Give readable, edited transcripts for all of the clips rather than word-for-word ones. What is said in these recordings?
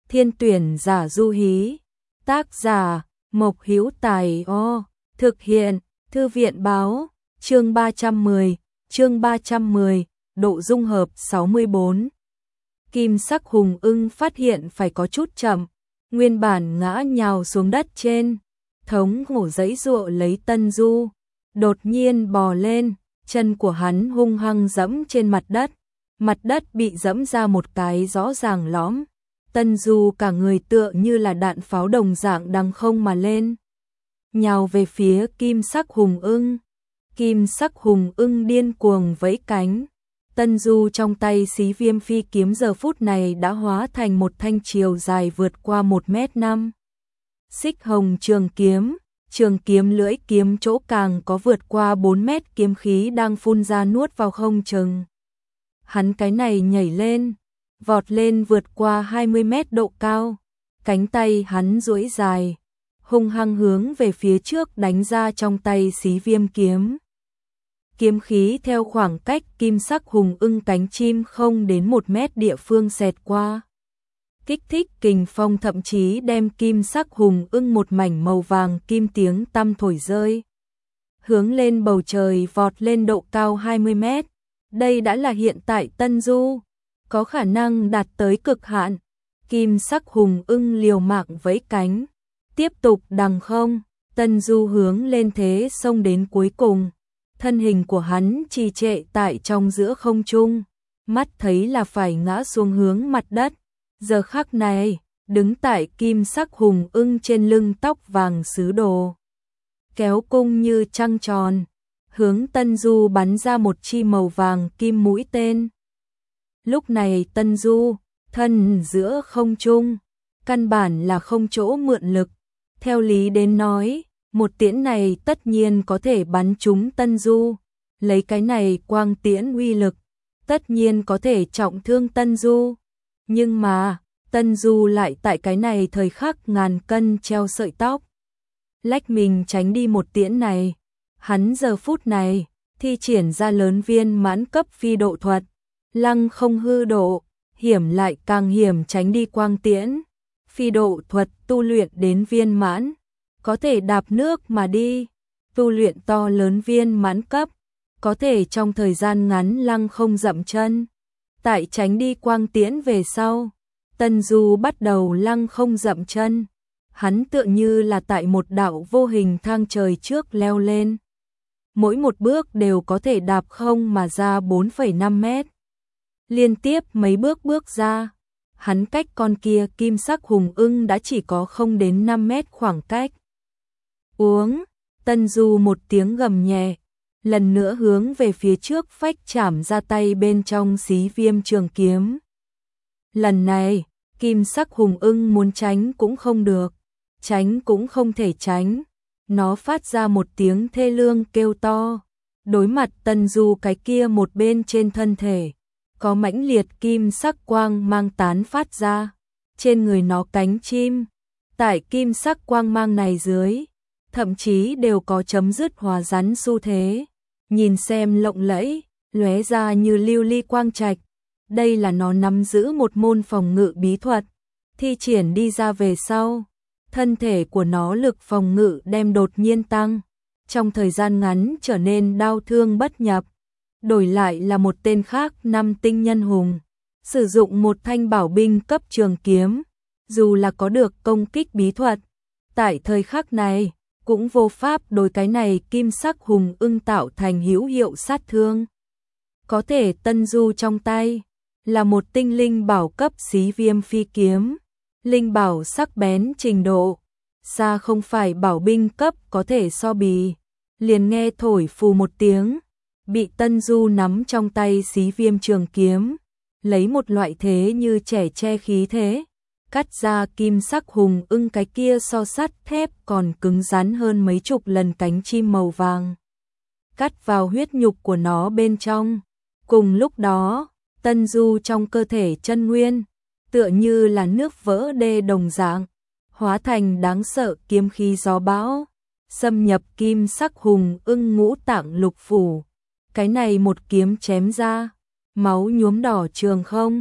Thiên tuyển giả Du Hí. Tác giả Mộc Hữu Tài. Thực hiện Thư viện Báo. Chương 310, độ dung hợp 64. Kim sắc hùng ưng phát hiện phải có chút chậm, nguyên bản ngã nhào xuống đất trên, thống khổ giãy giụa lấy Tân Du, đột nhiên bò lên, chân của hắn hung hăng giẫm trên mặt đất bị giẫm ra một cái rõ ràng lõm. Tân Du cả người tựa như là đạn pháo đồng dạng đằng không mà lên, nhào về phía kim sắc hùng ưng. Kim sắc hùng ưng điên cuồng vẫy cánh. Tân Du trong tay xí viêm phi kiếm giờ phút này đã hóa thành một thanh chiều dài vượt qua 1m5. Xích hồng trường kiếm lưỡi kiếm chỗ càng có vượt qua 4 mét kiếm khí đang phun ra nuốt vào không chừng. Hắn cái này nhảy lên, vọt lên vượt qua 20 mét độ cao, cánh tay hắn duỗi dài, hung hăng hướng về phía trước đánh ra trong tay xí viêm kiếm. Kiếm khí theo khoảng cách kim sắc hùng ưng cánh chim không đến 1 mét địa phương xẹt qua. Kích thích kình phong thậm chí đem kim sắc hùng ưng một mảnh màu vàng kim tiếng tăm thổi rơi. Hướng lên bầu trời vọt lên độ cao 20 mét. Đây đã là hiện tại Tân Du, có khả năng đạt tới cực hạn. Kim sắc hùng ưng liều mạng vẫy cánh, tiếp tục đằng không. Tân Du hướng lên thế xông đến cuối cùng. Thân hình của hắn trì trệ tại trong giữa không trung, mắt thấy là phải ngã xuống hướng mặt đất. Giờ khắc này, đứng tại kim sắc hùng ưng trên lưng tóc vàng sứ đồ, kéo cung như trăng tròn, hướng Tân Du bắn ra một chi màu vàng kim mũi tên. Lúc này Tân Du, thân giữa không trung, căn bản là không chỗ mượn lực. Theo lý đến nói, một tiễn này tất nhiên có thể bắn trúng Tân Du, lấy cái này quang tiễn uy lực, tất nhiên có thể trọng thương Tân Du. Nhưng mà, Tân Du lại tại cái này thời khắc ngàn cân treo sợi tóc, lách mình tránh đi một tiễn này. Hắn giờ phút này, thi triển ra lớn viên mãn cấp phi độ thuật, lăng không hư độ, hiểm lại càng hiểm tránh đi quang tiễn. Phi độ thuật tu luyện đến viên mãn, có thể đạp nước mà đi, tu luyện to lớn viên mãn cấp, có thể trong thời gian ngắn lăng không dậm chân. Tại tránh đi quang tiễn về sau, Tân Du bắt đầu lăng không dậm chân. Hắn tựa như là tại một đạo vô hình thang trời trước leo lên. Mỗi một bước đều có thể đạp không mà ra 4,5 mét. Liên tiếp mấy bước ra, hắn cách con kia kim sắc hùng ưng đã chỉ có không đến 5 mét khoảng cách. Uống, Tân Du một tiếng gầm nhẹ, lần nữa hướng về phía trước phách chảm ra tay bên trong xí viêm trường kiếm. Lần này, kim sắc hùng ưng muốn tránh cũng không được, tránh cũng không thể tránh. Nó phát ra một tiếng thê lương kêu to, đối mặt Tân Du cái kia một bên trên thân thể, có mãnh liệt kim sắc quang mang tán phát ra. Trên người nó cánh chim, tại kim sắc quang mang này dưới, thậm chí đều có chấm dứt hòa rắn xu thế, nhìn xem lộng lẫy, lóe ra như lưu ly quang trạch. Đây là nó nắm giữ một môn phòng ngự bí thuật, thi triển đi ra về sau, thân thể của nó lực phòng ngự đem đột nhiên tăng, trong thời gian ngắn trở nên đao thương bất nhập. Đổi lại là một tên khác năm tinh nhân hùng, sử dụng một thanh bảo binh cấp trường kiếm, dù là có được công kích bí thuật, tại thời khắc này, cũng vô pháp đối cái này kim sắc hùng ưng tạo thành hữu hiệu sát thương. Có thể Tân Du trong tay là một tinh linh bảo cấp xí viêm phi kiếm, linh bảo sắc bén trình độ, xa không phải bảo binh cấp có thể so bì. Liền nghe thổi phù một tiếng, bị Tân Du nắm trong tay xí viêm trường kiếm, lấy một loại thế như trẻ che khí thế, cắt ra kim sắc hùng ưng cái kia so sắt thép còn cứng rắn hơn mấy chục lần cánh chim màu vàng, cắt vào huyết nhục của nó bên trong. Cùng lúc đó, Tân Du trong cơ thể chân nguyên, tựa như là nước vỡ đê đồng dạng, hóa thành đáng sợ kiếm khí gió bão, xâm nhập kim sắc hùng ưng ngũ tạng lục phủ. Cái này một kiếm chém ra, máu nhuốm đỏ trường không,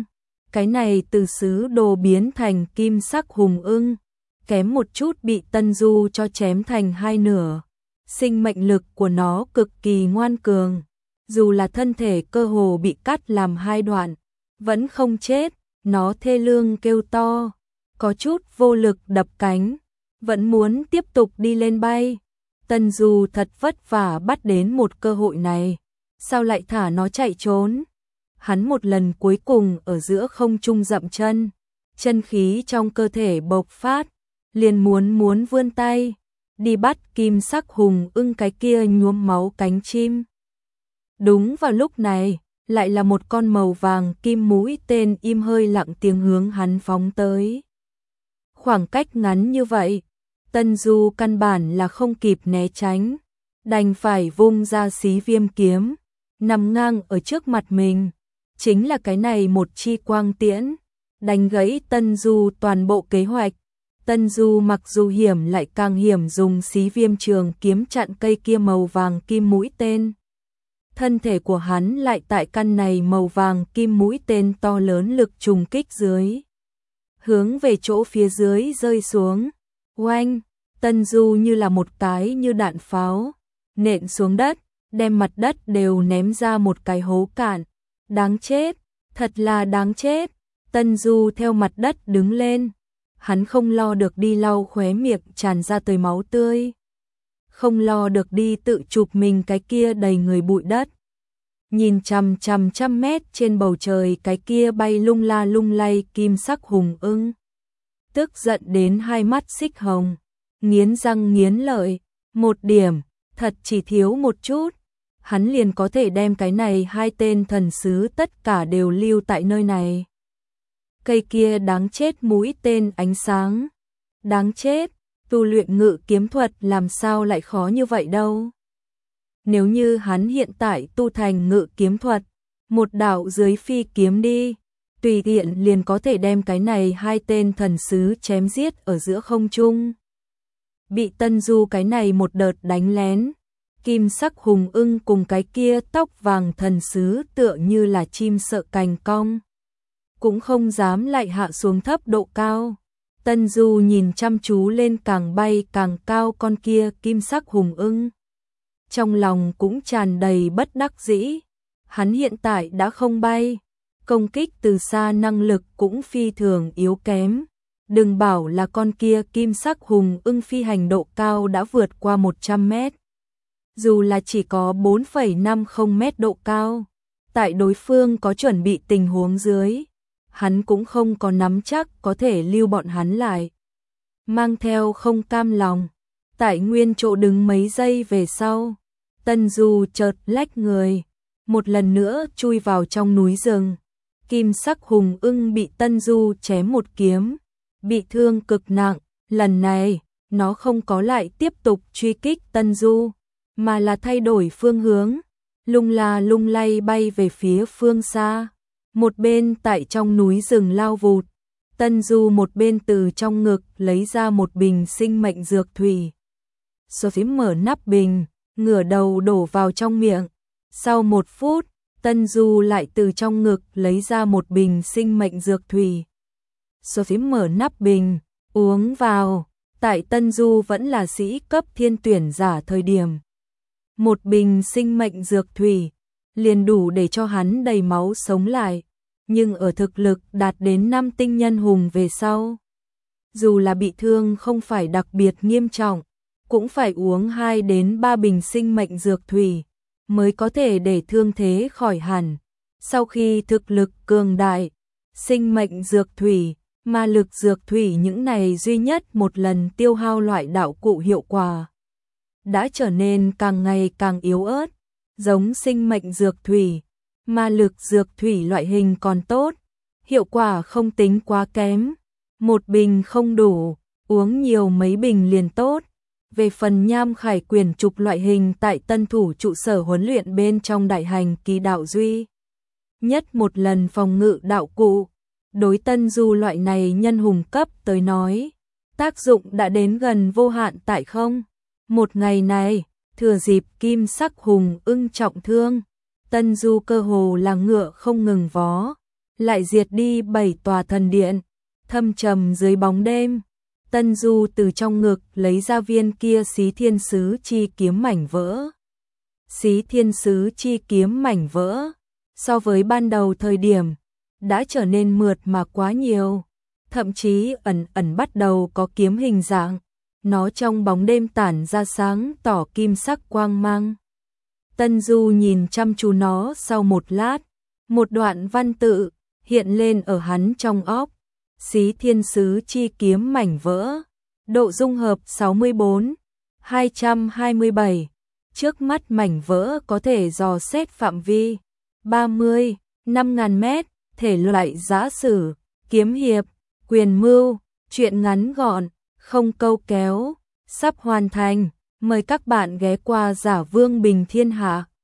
Cái này từ sứ đồ biến thành kim sắc hùng ưng, kém một chút bị Tân Du cho chém thành hai nửa. Sinh mệnh lực của nó cực kỳ ngoan cường, dù là thân thể cơ hồ bị cắt làm hai đoạn, vẫn không chết, nó thê lương kêu to, có chút vô lực đập cánh, vẫn muốn tiếp tục đi lên bay. Tân Du thật vất vả bắt đến một cơ hội này, sao lại thả nó chạy trốn? Hắn một lần cuối cùng ở giữa không trung dậm chân, chân khí trong cơ thể bộc phát, liền muốn vươn tay, đi bắt kim sắc hùng ưng cái kia nhuốm máu cánh chim. Đúng vào lúc này, lại là một con màu vàng kim mũi tên im hơi lặng tiếng hướng hắn phóng tới. Khoảng cách ngắn như vậy, Tân Du căn bản là không kịp né tránh, đành phải vung ra xí viêm kiếm, nằm ngang ở trước mặt mình. Chính là cái này một chi quang tiễn, đánh gãy Tân Du toàn bộ kế hoạch. Tân Du mặc dù hiểm lại càng hiểm dùng xí viêm trường kiếm chặn cây kia màu vàng kim mũi tên. Thân thể của hắn lại tại căn này màu vàng kim mũi tên to lớn lực trùng kích dưới. Hướng về chỗ phía dưới rơi xuống. Oanh, Tân Du như là một cái như đạn pháo, nện xuống đất, đem mặt đất đều ném ra một cái hố cạn. Đáng chết, thật là đáng chết. Tân Du theo mặt đất đứng lên. Hắn không lo được đi lau khóe miệng tràn ra tới máu tươi. Không lo được đi tự chụp mình cái kia đầy người bụi đất. Nhìn trăm mét trên bầu trời cái kia bay lung la lung lay kim sắc hùng ưng. Tức giận đến hai mắt xích hồng, nghiến răng nghiến lợi, một điểm, thật chỉ thiếu một chút. Hắn liền có thể đem cái này hai tên thần sứ tất cả đều lưu tại nơi này. Cây kia đáng chết mũi tên ánh sáng. Đáng chết, tu luyện ngự kiếm thuật làm sao lại khó như vậy đâu. Nếu như hắn hiện tại tu thành ngự kiếm thuật, một đạo dưới phi kiếm đi, tùy tiện liền có thể đem cái này hai tên thần sứ chém giết ở giữa không trung. Bị Tân Du cái này một đợt đánh lén, kim sắc hùng ưng cùng cái kia tóc vàng thần sứ tựa như là chim sợ cành cong, cũng không dám lại hạ xuống thấp độ cao. Tân Du nhìn chăm chú lên càng bay càng cao con kia kim sắc hùng ưng, trong lòng cũng tràn đầy bất đắc dĩ. Hắn hiện tại đã không bay, công kích từ xa năng lực cũng phi thường yếu kém. Đừng bảo là con kia kim sắc hùng ưng phi hành độ cao đã vượt qua 100 mét. Dù là chỉ có 4,50 mét độ cao, tại đối phương có chuẩn bị tình huống dưới, hắn cũng không có nắm chắc có thể lưu bọn hắn lại. Mang theo không cam lòng, tại nguyên chỗ đứng mấy giây về sau, Tân Du chợt lách người, một lần nữa chui vào trong núi rừng. Kim sắc hùng ưng bị Tân Du chém một kiếm, bị thương cực nặng. Lần này, nó không có lại tiếp tục truy kích Tân Du, mà là thay đổi phương hướng, lung la lung lay bay về phía phương xa. Một bên tại trong núi rừng lao vụt, Tân Du một bên từ trong ngực lấy ra một bình sinh mệnh dược thủy. Sophie mở nắp bình, ngửa đầu đổ vào trong miệng. Sau 1 phút, Tân Du lại từ trong ngực lấy ra một bình sinh mệnh dược thủy. Sophie mở nắp bình, uống vào. Tại Tân Du vẫn là sĩ cấp thiên tuyển giả thời điểm, một bình sinh mệnh dược thủy liền đủ để cho hắn đầy máu sống lại. Nhưng ở thực lực đạt đến 5 tinh nhân hùng về sau, dù là bị thương không phải đặc biệt nghiêm trọng, cũng phải uống 2 đến 3 bình sinh mệnh dược thủy mới có thể để thương thế khỏi hẳn. Sau khi thực lực cường đại, sinh mệnh dược thủy, ma lực dược thủy những này duy nhất một lần tiêu hao loại đạo cụ hiệu quả đã trở nên càng ngày càng yếu ớt. Giống sinh mệnh dược thủy, ma lực dược thủy loại hình còn tốt, hiệu quả không tính quá kém. Một bình không đủ, uống nhiều mấy bình liền tốt. Về phần nham khải quyền trục loại hình tại tân thủ trụ sở huấn luyện bên trong đại hành kỳ đạo duy nhất một lần phòng ngự đạo cụ, đối Tân Du loại này nhân hùng cấp tới nói, tác dụng đã đến gần vô hạn tại không. Một ngày này, thừa dịp kim sắc hùng ưng trọng thương, Tân Du cơ hồ là ngựa không ngừng vó, lại diệt đi 7 tòa thần điện, thâm trầm dưới bóng đêm. Tân Du từ trong ngực lấy ra viên kia Xí Thiên Sứ Chi kiếm mảnh vỡ. Xí Thiên Sứ Chi kiếm mảnh vỡ, so với ban đầu thời điểm, đã trở nên mượt mà quá nhiều, thậm chí ẩn ẩn bắt đầu có kiếm hình dạng, nó trong bóng đêm tản ra sáng tỏ kim sắc quang mang. Tân Du nhìn chăm chú nó sau một lát, một đoạn văn tự hiện lên ở hắn trong óc. Xí Thiên Sứ Chi kiếm mảnh vỡ, độ dung hợp 64, 227. Trước mắt mảnh vỡ có thể dò xét phạm vi 30, 5.000 mét, thể loại giã sử, kiếm hiệp, quyền mưu, truyện ngắn gọn, không câu kéo, sắp hoàn thành. Mời các bạn ghé qua Giả Vương Bình Thiên Hạ.